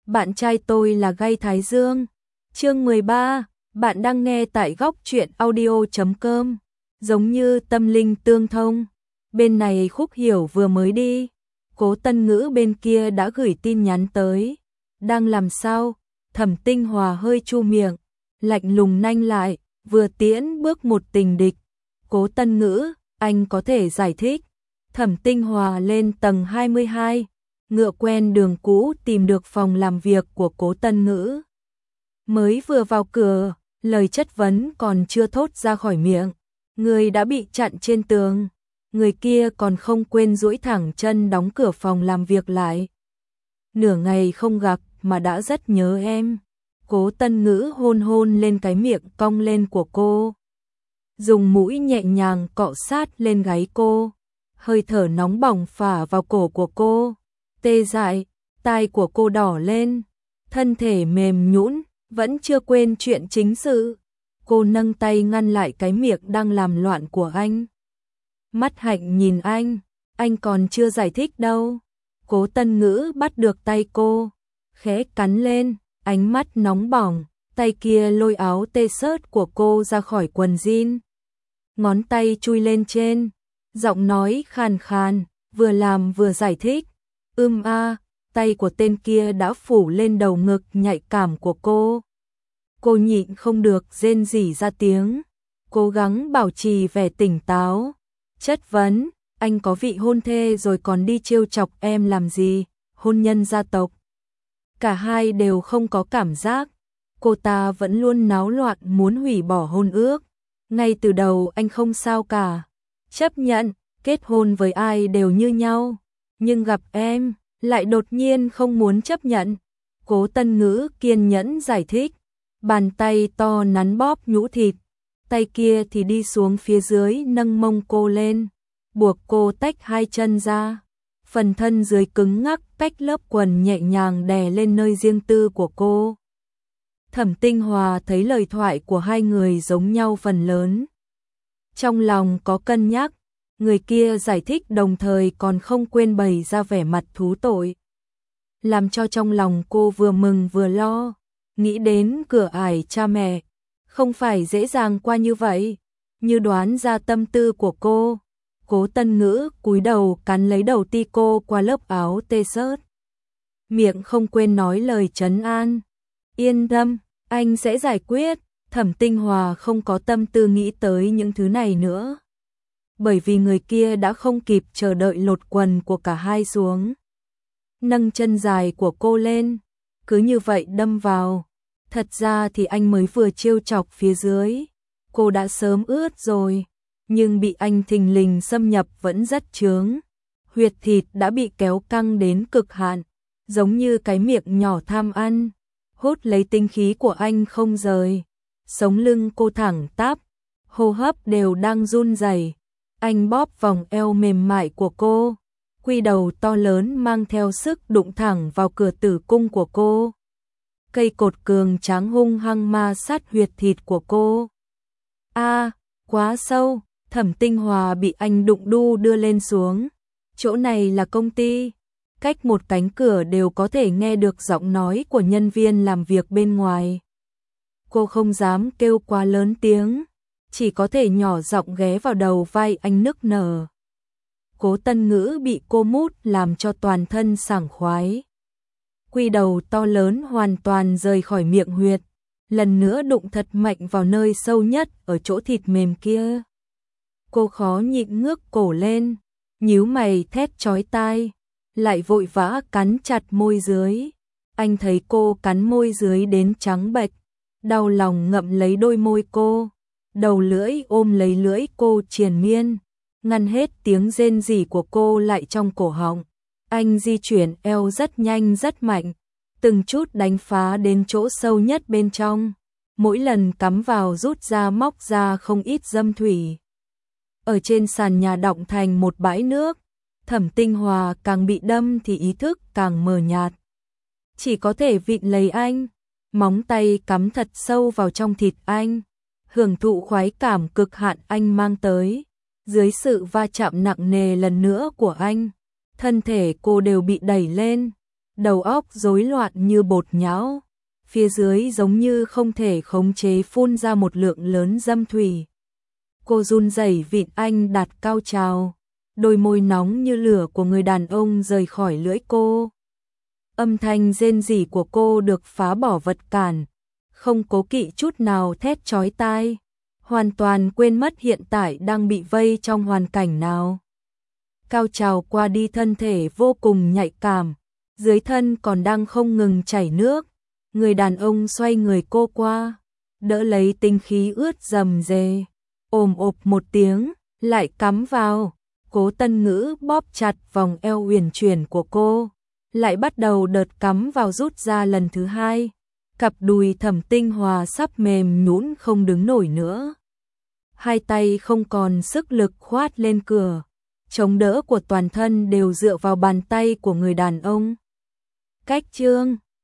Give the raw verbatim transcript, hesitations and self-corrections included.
bạn trai tôi là Gay Thái Dương. Chương mười ba, bạn đang nghe tại góc truyện audio chấm com. Giống như tâm linh tương thông. Bên này Khúc Hiểu vừa mới đi, Cố Tân Ngữ bên kia đã gửi tin nhắn tới. Đang làm sao? Thẩm Tinh Hòa hơi chu miệng, lạnh lùng nanh lại, vừa tiễn bước một tình địch. Cố Tân Ngữ, anh có thể giải thích. Thẩm Tinh Hòa lên tầng hai mươi hai, ngựa quen đường cũ tìm được phòng làm việc của Cố Tân Ngữ. Mới vừa vào cửa, lời chất vấn còn chưa thốt ra khỏi miệng, người đã bị chặn trên tường. Người kia còn không quên duỗi thẳng chân đóng cửa phòng làm việc lại. Nửa ngày không gặp mà đã rất nhớ em. Cố Tân Ngữ hôn hôn lên cái miệng cong lên của cô, dùng mũi nhẹ nhàng cọ sát lên gáy cô, hơi thở nóng bỏng phả vào cổ của cô, tê dại, tai của cô đỏ lên, thân thể mềm nhũn, vẫn chưa quên chuyện chính sự. Cô nâng tay ngăn lại cái miệng đang làm loạn của anh. Mắt hạnh nhìn anh, anh còn chưa giải thích đâu. Cố Tân Ngữ bắt được tay cô, khẽ cắn lên, ánh mắt nóng bỏng, tay kia lôi áo t-shirt của cô ra khỏi quần jean. Ngón tay chui lên trên, giọng nói khàn khàn, vừa làm vừa giải thích. Ưm a, tay của tên kia đã phủ lên đầu ngực nhạy cảm của cô. Cô nhịn không được rên rỉ ra tiếng, cố gắng bảo trì vẻ tỉnh táo. Chất vấn, anh có vị hôn thê rồi còn đi trêu chọc em làm gì, hôn nhân gia tộc. Cả hai đều không có cảm giác, cô ta vẫn luôn náo loạn muốn hủy bỏ hôn ước. Ngay từ đầu anh không sao cả, chấp nhận, kết hôn với ai đều như nhau. Nhưng gặp em, lại đột nhiên không muốn chấp nhận. Cố Tân Ngữ kiên nhẫn giải thích, bàn tay to nắn bóp nhũ thịt, tay kia thì đi xuống phía dưới nâng mông cô lên, buộc cô tách hai chân ra. Phần thân dưới cứng ngắc tách lớp quần nhẹ nhàng đè lên nơi riêng tư của cô. Thẩm Tinh Hòa thấy lời thoại của hai người giống nhau phần lớn. Trong lòng có cân nhắc, người kia giải thích đồng thời còn không quên bày ra vẻ mặt thú tội. Làm cho trong lòng cô vừa mừng vừa lo, nghĩ đến cửa ải cha mẹ, không phải dễ dàng qua như vậy, như đoán ra tâm tư của cô. Cố Tân Ngữ cúi đầu cắn lấy đầu ti cô qua lớp áo t-shirt. Miệng không quên nói lời trấn an. Yên tâm, anh sẽ giải quyết. Thẩm Tinh Hòa không có tâm tư nghĩ tới những thứ này nữa, bởi vì người kia đã không kịp chờ đợi lột quần của cả hai xuống, nâng chân dài của cô lên, cứ như vậy đâm vào. Thật ra thì anh mới vừa trêu chọc phía dưới, cô đã sớm ướt rồi, nhưng bị anh thình lình xâm nhập vẫn rất chướng. Huyệt thịt đã bị kéo căng đến cực hạn, giống như cái miệng nhỏ tham ăn, hút lấy tinh khí của anh không rời. Sống lưng cô thẳng tắp, hô hấp đều đang run rẩy. Anh bóp vòng eo mềm mại của cô, quy đầu to lớn mang theo sức đụng thẳng vào cửa tử cung của cô. Cây cột cường tráng hung hăng ma sát huyệt thịt của cô. A, quá sâu. Thẩm Tinh Hòa bị anh đụng đu đưa lên xuống. Chỗ này là công ty, cách một cánh cửa đều có thể nghe được giọng nói của nhân viên làm việc bên ngoài. Cô không dám kêu quá lớn tiếng, chỉ có thể nhỏ giọng ghé vào đầu vai anh nức nở. Cố Tân Ngữ bị cô mút làm cho toàn thân sảng khoái. Quy đầu to lớn hoàn toàn rời khỏi miệng huyệt, lần nữa đụng thật mạnh vào nơi sâu nhất ở chỗ thịt mềm kia. Cô khó nhịn ngước cổ lên, nhíu mày thét chói tai, lại vội vã cắn chặt môi dưới. Anh thấy cô cắn môi dưới đến trắng bệch, đau lòng ngậm lấy đôi môi cô, đầu lưỡi ôm lấy lưỡi cô triền miên, ngăn hết tiếng rên rỉ của cô lại trong cổ họng. Anh di chuyển eo rất nhanh rất mạnh, từng chút đánh phá đến chỗ sâu nhất bên trong, mỗi lần cắm vào rút ra móc ra không ít dâm thủy. Ở trên sàn nhà đọng thành một bãi nước, Thẩm Tinh Hòa càng bị đâm thì ý thức càng mờ nhạt. Chỉ có thể vịn lấy anh, móng tay cắm thật sâu vào trong thịt anh, hưởng thụ khoái cảm cực hạn anh mang tới. Dưới sự va chạm nặng nề lần nữa của anh, thân thể cô đều bị đẩy lên, đầu óc rối loạn như bột nhão, phía dưới giống như không thể khống chế phun ra một lượng lớn dâm thủy. Cô run rẩy vịn anh đạt cao trào, đôi môi nóng như lửa của người đàn ông rời khỏi lưỡi cô. Âm thanh rên rỉ của cô được phá bỏ vật cản, không cố kỵ chút nào thét chói tai, hoàn toàn quên mất hiện tại đang bị vây trong hoàn cảnh nào. Cao trào qua đi, thân thể vô cùng nhạy cảm, dưới thân còn đang không ngừng chảy nước, người đàn ông xoay người cô qua, đỡ lấy tinh khí ướt rầm rề, ồm ộp một tiếng, lại cắm vào. Cố Tân Ngữ bóp chặt vòng eo uyển chuyển của cô, lại bắt đầu đợt cắm vào rút ra lần thứ hai. Cặp đùi Thẩm Tinh Hòa sắp mềm nhũn không đứng nổi nữa. Hai tay không còn sức lực khoát lên cửa, chống đỡ của toàn thân đều dựa vào bàn tay của người đàn ông. Cách chương